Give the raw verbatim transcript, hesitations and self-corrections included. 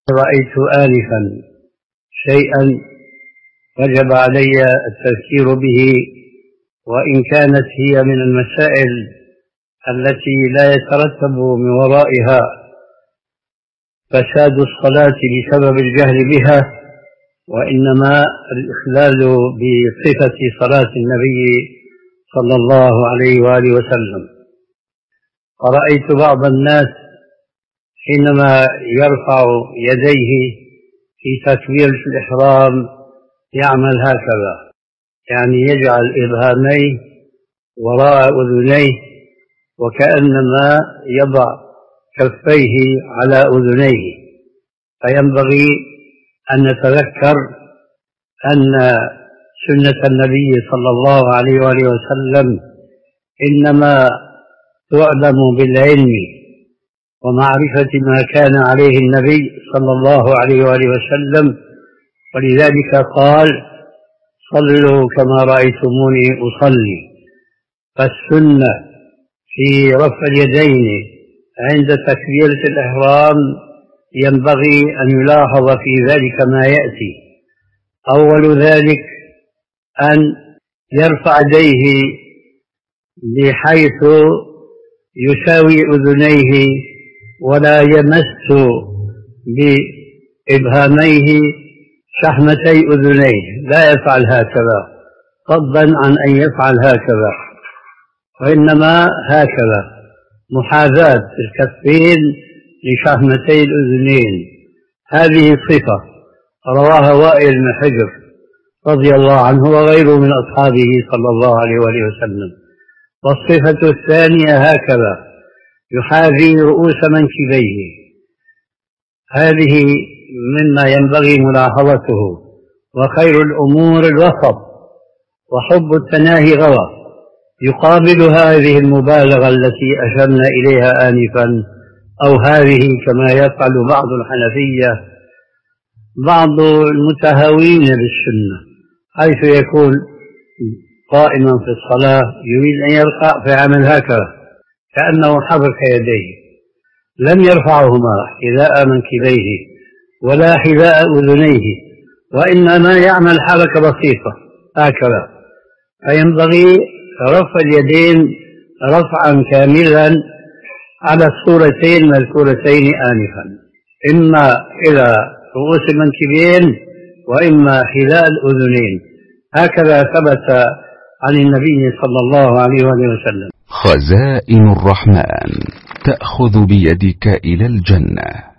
رأيت آنفا شيئا وجب علي التذكير به، وإن كانت هي من المسائل التي لا يترتب من ورائها فساد الصلاة بسبب الجهل بها، وإنما الإخلال بصفة صلاة النبي صلى الله عليه وآله وسلم. فرأيت بعض الناس حينما يرفع يديه في تكبيرة الإحرام يعمل هكذا، يعني يجعل إبهاميه وراء أذنيه وكأنما يضع كفيه على أذنيه. فينبغي أن نتذكر أن سنة النبي صلى الله عليه وآله وسلم إنما تعلم بالعلم ومعرفة ما كان عليه النبي صلى الله عليه وآله وسلم، ولذلك قال: صلوا كما رأيتموني أصلي. فالسنة في رفع اليدين عند تكبيرة الإحرام ينبغي أن يلاحظ في ذلك ما يأتي. أول ذلك أن يرفع يديه بحيث يساوي أذنيه ولا يمس بإبهاميه شحمتي أذنيه، لا يفعل هكذا فضلا عن أن يفعل هكذا، وإنما هكذا محاذاة الكفين لشحمتي الأذنين. هذه صفة رواها وائل بن حجر رضي الله عنه وغيره من أصحابه صلى الله عليه وآله وسلم. والصفة الثانية هكذا يحاذي رؤوس منكبيه، هذه مما ينبغي ملاحظته. وخير الأمور الوسط، وحب التناهي غوى. يقابل هذه المبالغة التي أشرنا إليها آنفا، أو هذه كما يفعل بعض الحنفية بعض المتهاوين بالسنة، حيث يكون قائما في الصلاة يريد أن يرفع فيعمل هكذا كأنه حرك يديه، لم يرفعهما حذاء منكبيه ولا حذاء أذنيه، وإنما يعمل حركة بسيطة هكذا. فينبغي رفع اليدين رفعا كاملا على الصورتين المذكورتين آنفا، إما إلى رؤوس المنكبين وإما حذاء الأذنين، هكذا ثبت عن النبي صلى الله عليه وسلم. خزائن الرحمن تأخذ بيدك إلى الجنة.